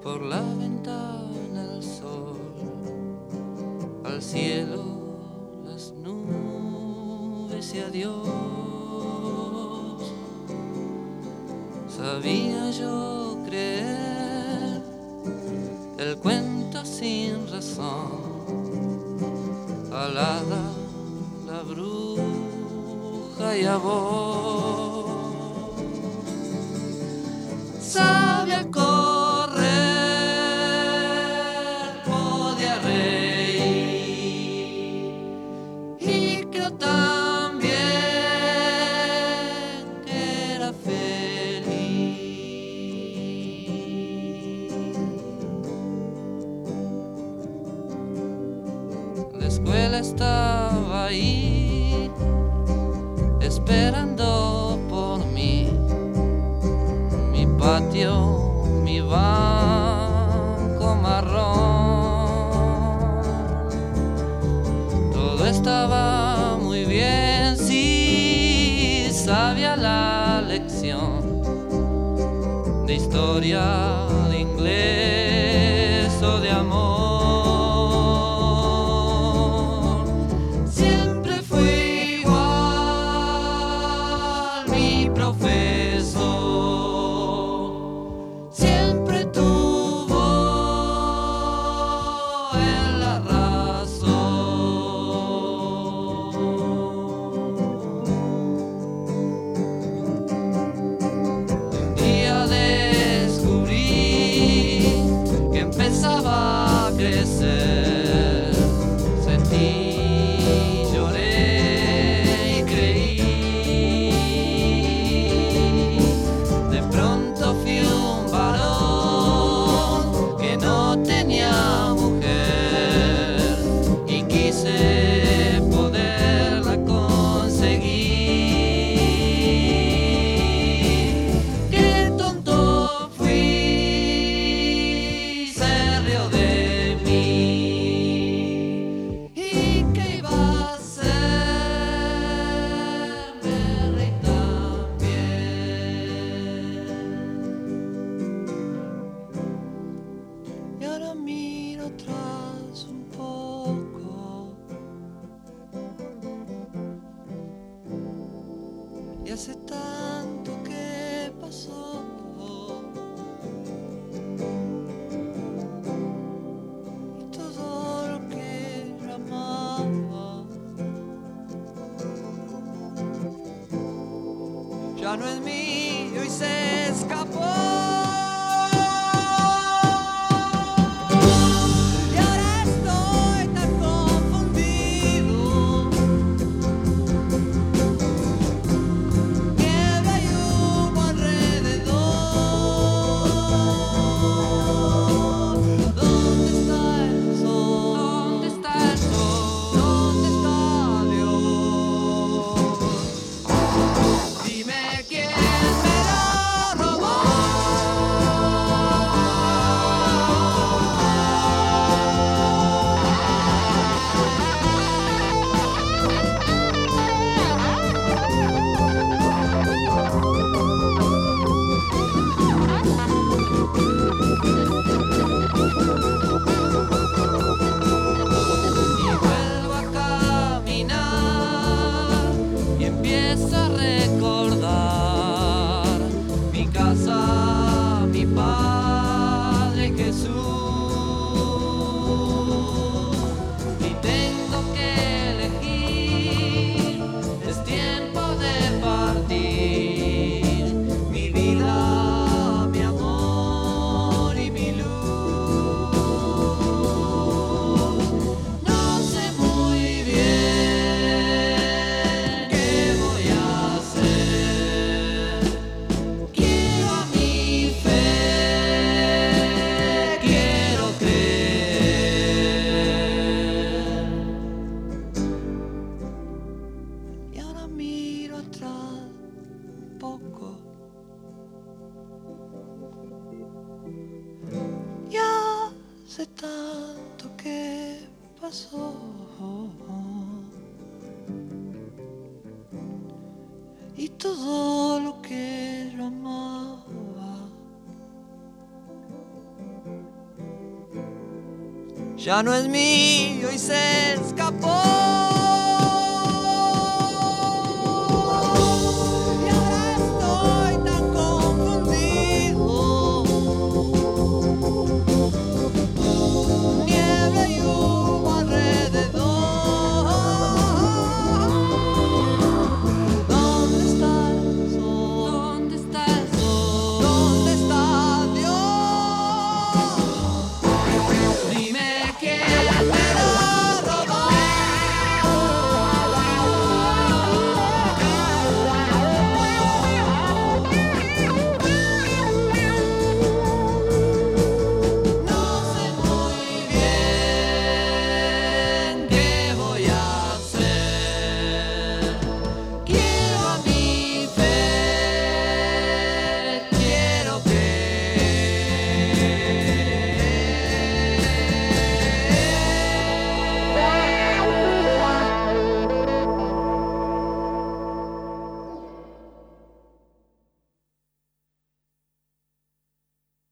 por la ventana el sol, al cielo las nubes y adiós. Sabía yo creer el cuento sin razón, alada la bruja y a vos. Sabía correr, podía reír y creo también que era feliz. La escuela estaba ahí esperando por mí, mi patio, mi banco marrón, todo estaba muy bien si sabía la lección de historia, de inglés o de amor. Siempre fui igual, mi profesor siempre tuvo en la razón. Un día descubrí que empezaba a crecer, sentí, lloré y creí. De pronto fui un varón que no tenía mujer y quise poderla conseguir. Qué tonto fui, se rió de mí. ¿Y qué iba a hacer? Me reí también. Y ahora miro atrás un poco y hace tanto que pasó. Y todo lo que yo amaba ya no es mío y se escapó. Y ahora estoy tan confundido que hay humo alrededor. ¿Dónde está el sol? ¿Dónde está el sol? ¿Dónde está Dios? Dime quién me lo robó. Y vuelvo a caminar y empiezo a recordar mi casa, mi Padre Jesús. Y tengo que elegir, es tiempo de partir. Mi vida, mi amor y mi luz. No sé muy bien qué voy a hacer. Quiero a mi fe, quiero creer. Y ahora miro atrás un poco. Ya hace tanto que pasó. Y todo lo que yo amaba ya no es mío y se escapó.